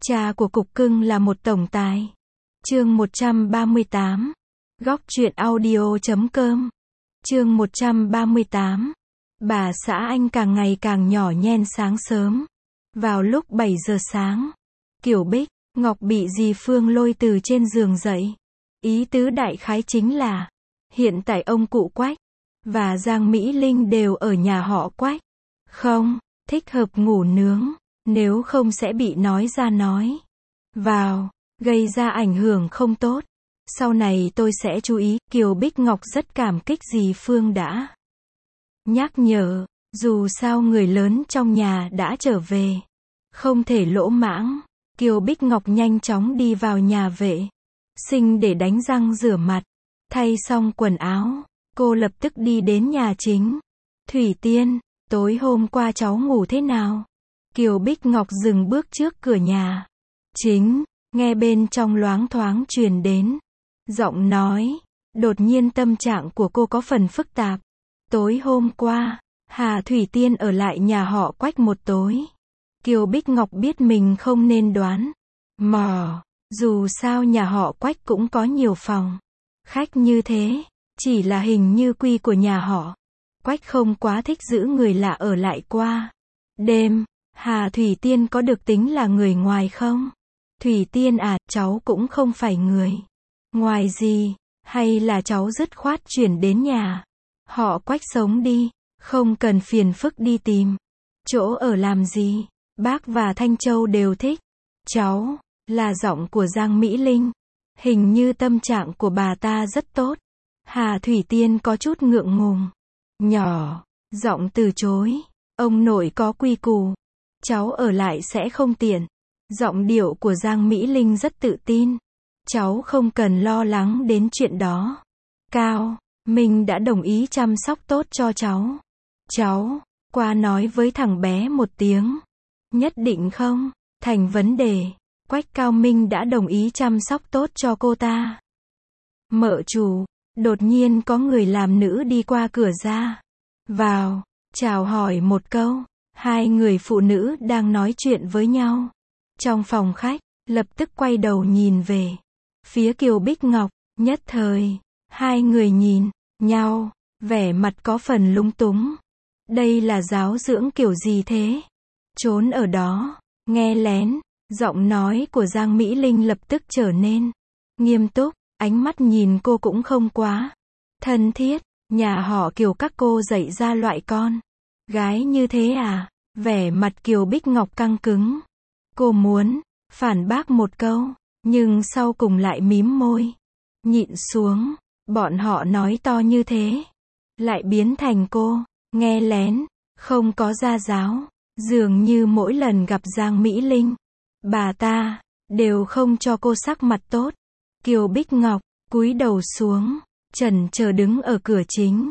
Cha của cục cưng là một tổng tài. Chương 138. Góc truyện audio.com. Chương 138. Bà xã anh càng ngày càng nhỏ nhen sáng sớm. Vào lúc 7 giờ sáng, Kiều Bích, Ngọc bị dì Phương lôi từ trên giường dậy. Ý tứ đại khái chính là, hiện tại ông cụ Quách và Giang Mỹ Linh đều ở nhà họ Quách. Không thích hợp ngủ nướng, nếu không sẽ bị nói ra nói vào, gây ra ảnh hưởng không tốt. Sau này tôi sẽ chú ý. Kiều Bích Ngọc rất cảm kích dì Phương đã nhắc nhở, dù sao người lớn trong nhà đã trở về, không thể lỗ mãng. Kiều Bích Ngọc nhanh chóng đi vào nhà vệ sinh để đánh răng rửa mặt, thay xong quần áo, cô lập tức đi đến nhà chính. Thủy Tiên, tối hôm qua cháu ngủ thế nào? Kiều Bích Ngọc dừng bước trước cửa nhà chính, nghe bên trong loáng thoáng truyền đến giọng nói. Đột nhiên tâm trạng của cô có phần phức tạp. Tối hôm qua, Hà Thủy Tiên ở lại nhà họ Quách một tối. Kiều Bích Ngọc biết mình không nên đoán mò, dù sao nhà họ Quách cũng có nhiều phòng khách như thế, chỉ là hình như quy của nhà họ Quách không quá thích giữ người lạ ở lại qua đêm. Hà Thủy Tiên có được tính là người ngoài không? Thủy Tiên à, cháu cũng không phải người ngoài gì, hay là cháu dứt khoát chuyển đến nhà họ Quách sống đi, không cần phiền phức đi tìm chỗ ở làm gì. Bác và Thanh Châu đều thích cháu. Là giọng của Giang Mỹ Linh. Hình như tâm trạng của bà ta rất tốt. Hà Thủy Tiên có chút ngượng ngùng, nhỏ giọng từ chối. Ông nội có quy củ, cháu ở lại sẽ không tiện. Giọng điệu của Giang Mỹ Linh rất tự tin. Cháu không cần lo lắng đến chuyện đó. Cao Minh đã đồng ý chăm sóc tốt cho cháu. Cháu qua nói với thằng bé một tiếng. Nhất định không thành vấn đề. Quách Cao Minh đã đồng ý chăm sóc tốt cho cô ta. Mợ chủ, đột nhiên có người làm nữ đi qua cửa ra vào, chào hỏi một câu. Hai người phụ nữ đang nói chuyện với nhau trong phòng khách, lập tức quay đầu nhìn về phía Kiều Bích Ngọc. Nhất thời, hai người nhìn nhau, vẻ mặt có phần lúng túng. Đây là giáo dưỡng kiểu gì thế? Trốn ở đó, nghe lén. Giọng nói của Giang Mỹ Linh lập tức trở nên nghiêm túc, ánh mắt nhìn cô cũng không quá thân thiết. Nhà họ Kiều các cô dạy ra loại con gái như thế à? Vẻ mặt Kiều Bích Ngọc căng cứng. Cô muốn phản bác một câu, nhưng sau cùng lại mím môi, nhịn xuống. Bọn họ nói to như thế, lại biến thành cô nghe lén, không có gia giáo. Dường như mỗi lần gặp Giang Mỹ Linh, bà ta đều không cho cô sắc mặt tốt. Kiều Bích Ngọc cúi đầu xuống, chần chờ đứng ở cửa chính.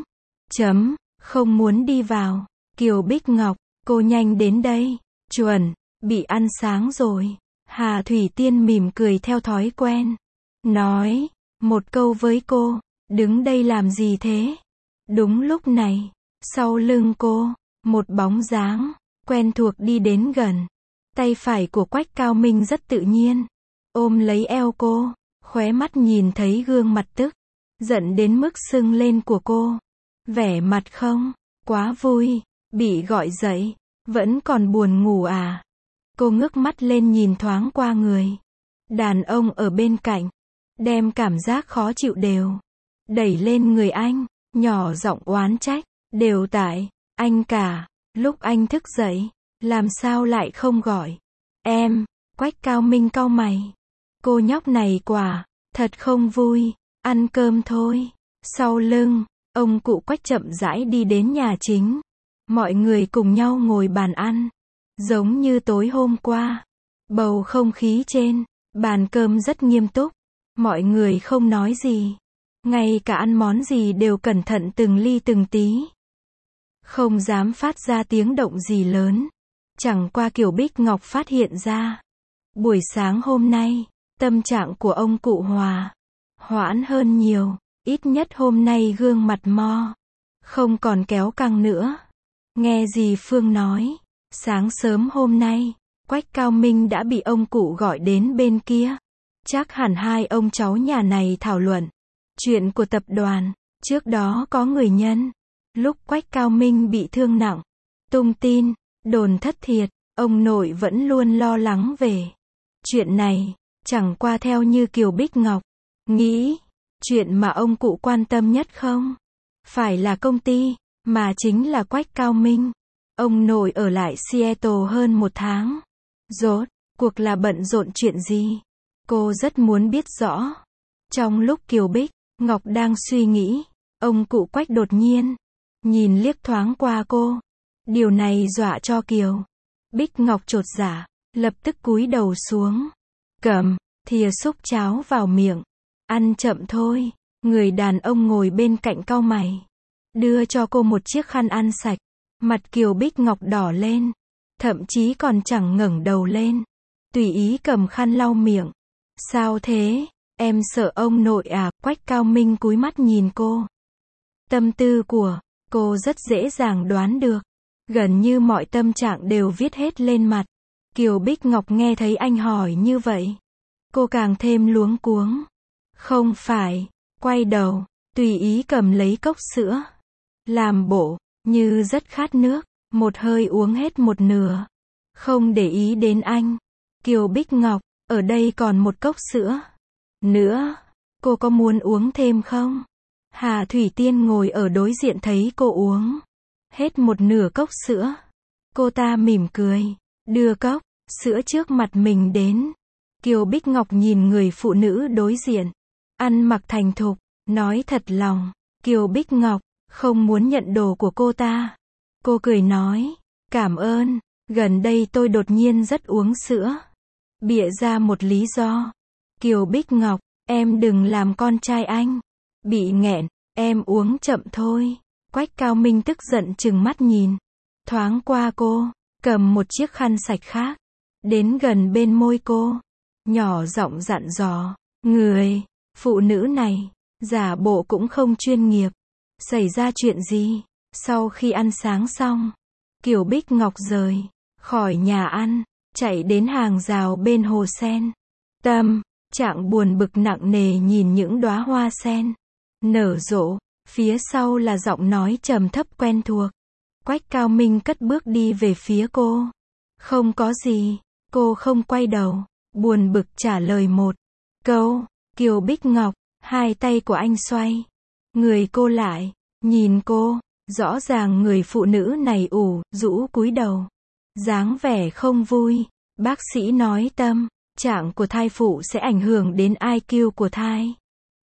Không muốn đi vào. Kiều Bích Ngọc, cô nhanh đến đây. Chuẩn bị ăn sáng rồi. Hà Thủy Tiên mỉm cười theo thói quen, nói một câu với cô. Đứng đây làm gì thế? Đúng lúc này, sau lưng cô, một bóng dáng quen thuộc đi đến gần. Tay phải của Quách Cao Minh rất tự nhiên ôm lấy eo cô, khóe mắt nhìn thấy gương mặt tức giận đến mức sưng lên của cô. Vẻ mặt không quá vui. Bị gọi dậy, vẫn còn buồn ngủ à? Cô ngước mắt lên nhìn thoáng qua người đàn ông ở bên cạnh, đem cảm giác khó chịu đều đẩy lên người anh, nhỏ giọng oán trách. Đều tại anh cả, lúc anh thức dậy, làm sao lại không gọi em? Quách Cao Minh cau mày. Cô nhóc này quả thật không vui. Ăn cơm thôi. Sau lưng, ông cụ Quách chậm rãi đi đến nhà chính. Mọi người cùng nhau ngồi bàn ăn. Giống như tối hôm qua, bầu không khí trên bàn cơm rất nghiêm túc. Mọi người không nói gì, ngay cả ăn món gì đều cẩn thận từng ly từng tí, không dám phát ra tiếng động gì lớn. Chẳng qua Kiều Bích Ngọc phát hiện ra, buổi sáng hôm nay, tâm trạng của ông cụ hòa hoãn hơn nhiều. Ít nhất hôm nay gương mặt mo không còn kéo căng nữa. Nghe dì Phương nói, sáng sớm hôm nay, Quách Cao Minh đã bị ông cụ gọi đến bên kia. Chắc hẳn hai ông cháu nhà này thảo luận chuyện của tập đoàn. Trước đó có người nhân lúc Quách Cao Minh bị thương nặng, tung tin, đồn thất thiệt, ông nội vẫn luôn lo lắng về chuyện này. Chẳng qua theo như Kiều Bích Ngọc nghĩ, chuyện mà ông cụ quan tâm nhất không phải là công ty, mà chính là Quách Cao Minh. Ông nội ở lại Seattle hơn 1 tháng. Rốt cuộc là bận rộn chuyện gì? Cô rất muốn biết rõ. Trong lúc Kiều Bích Ngọc đang suy nghĩ, ông cụ Quách đột nhiên nhìn liếc thoáng qua cô. Điều này dọa cho Kiều Bích Ngọc chột dạ, lập tức cúi đầu xuống, cầm thìa xúc cháo vào miệng. Ăn chậm thôi. Người đàn ông ngồi bên cạnh cau mày, đưa cho cô một chiếc khăn ăn sạch. Mặt Kiều Bích Ngọc đỏ lên, thậm chí còn chẳng ngẩng đầu lên, tùy ý cầm khăn lau miệng. Sao thế? Em sợ ông nội à? Quách Cao Minh cúi mắt nhìn cô. Tâm tư của cô rất dễ dàng đoán được. Gần như mọi tâm trạng đều viết hết lên mặt. Kiều Bích Ngọc nghe thấy anh hỏi như vậy, cô càng thêm luống cuống. Không phải. Quay đầu, tùy ý cầm lấy cốc sữa, làm bộ như rất khát nước, một hơi uống hết một nửa. Không để ý đến anh. Kiều Bích Ngọc, ở đây còn một cốc sữa nữa, cô có muốn uống thêm không? Hà Thủy Tiên ngồi ở đối diện thấy cô uống hết một nửa cốc sữa. Cô ta mỉm cười, đưa cốc sữa trước mặt mình đến. Kiều Bích Ngọc nhìn người phụ nữ đối diện, ăn mặc thành thục, nói thật lòng. Kiều Bích Ngọc không muốn nhận đồ của cô ta. Cô cười nói, cảm ơn, gần đây tôi đột nhiên rất uống sữa. Bịa ra một lý do. Kiều Bích Ngọc, em đừng làm con trai anh bị nghẹn, em uống chậm thôi. Quách Cao Minh tức giận trừng mắt nhìn thoáng qua cô, cầm một chiếc khăn sạch khác, đến gần bên môi cô, nhỏ giọng dặn dò, người phụ nữ này, giả bộ cũng không chuyên nghiệp. Xảy ra chuyện gì? Sau khi ăn sáng xong, Kiều Bích Ngọc rời khỏi nhà ăn, chạy đến hàng rào bên hồ sen. Tâm trạng buồn bực nặng nề nhìn những đóa hoa sen nở rộ. Phía sau là giọng nói trầm thấp quen thuộc. Quách Cao Minh cất bước đi về phía cô. Không có gì. Cô không quay đầu, buồn bực trả lời một câu. Kiều Bích Ngọc, hai tay của anh xoay người cô lại, nhìn cô. Rõ ràng người phụ nữ này rũ cúi đầu, dáng vẻ không vui. Bác sĩ nói tâm trạng của thai phụ sẽ ảnh hưởng đến IQ của thai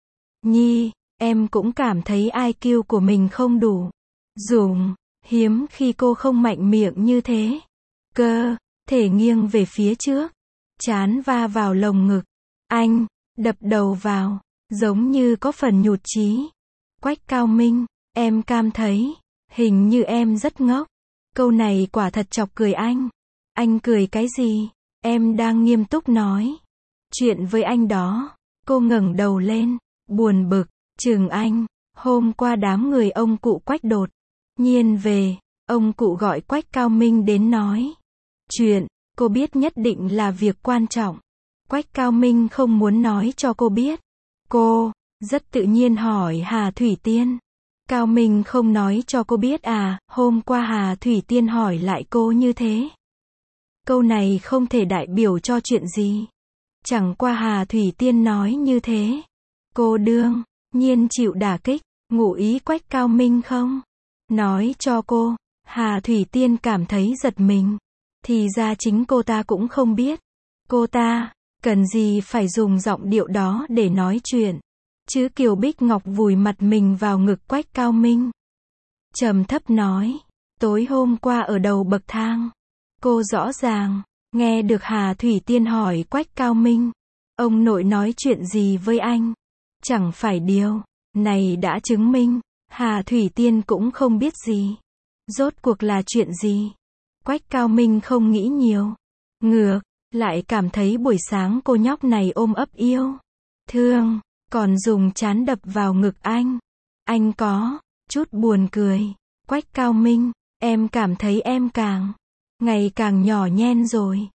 nhi. Em cũng cảm thấy IQ của mình không đủ dùng. Hiếm khi cô không mạnh miệng như thế. Cơ thể nghiêng về phía trước, trán va vào lồng ngực anh, đập đầu vào, giống như có phần nhụt chí. Quách Cao Minh, em cảm thấy hình như em rất ngốc. Câu này quả thật chọc cười anh. Anh cười cái gì? Em đang nghiêm túc nói chuyện với anh đó. Cô ngẩng đầu lên, buồn bực chừng anh. Hôm qua đám người ông cụ Quách đột nhiên về, ông cụ gọi Quách Cao Minh đến nói chuyện. Cô biết nhất định là việc quan trọng. Quách Cao Minh không muốn nói cho cô biết. Cô rất tự nhiên hỏi Hà Thủy Tiên. Cao Minh không nói cho cô biết à? Hôm qua Hà Thủy Tiên hỏi lại cô như thế. Câu này không thể đại biểu cho chuyện gì. Chẳng qua Hà Thủy Tiên nói như thế. Cô đương nhiên chịu đả kích. Ngụ ý Quách Cao Minh không nói cho cô. Hà Thủy Tiên cảm thấy giật mình. Thì ra chính cô ta cũng không biết. Cô ta cần gì phải dùng giọng điệu đó để nói chuyện chứ? Kiều Bích Ngọc vùi mặt mình vào ngực Quách Cao Minh, trầm thấp nói, tối hôm qua ở đầu bậc thang, cô rõ ràng nghe được Hà Thủy Tiên hỏi Quách Cao Minh, ông nội nói chuyện gì với anh? Chẳng phải điều này đã chứng minh Hà Thủy Tiên cũng không biết gì. Rốt cuộc là chuyện gì? Quách Cao Minh không nghĩ nhiều, ngược lại cảm thấy buổi sáng cô nhóc này ôm ấp yêu thương, còn dùng trán đập vào ngực anh. Anh có chút buồn cười. Quách Cao Minh, em cảm thấy em càng ngày càng nhỏ nhen rồi.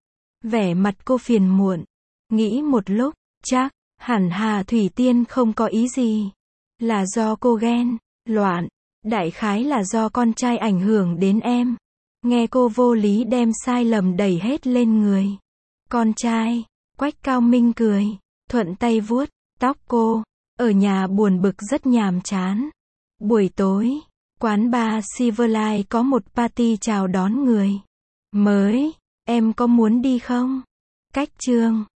Vẻ mặt cô phiền muộn. Nghĩ một lúc, chắc, hẳn Hà Thủy Tiên không có ý gì. Là do cô ghen, loạn. Đại khái là do con trai ảnh hưởng đến em. Nghe cô vô lý đem sai lầm đẩy hết lên người. Con trai, Quách Cao Minh cười, thuận tay vuốt tóc cô. Ở nhà buồn bực rất nhàm chán. Buổi tối, quán bar Silverlight có một party chào đón người mới. Em có muốn đi không? Cách Trương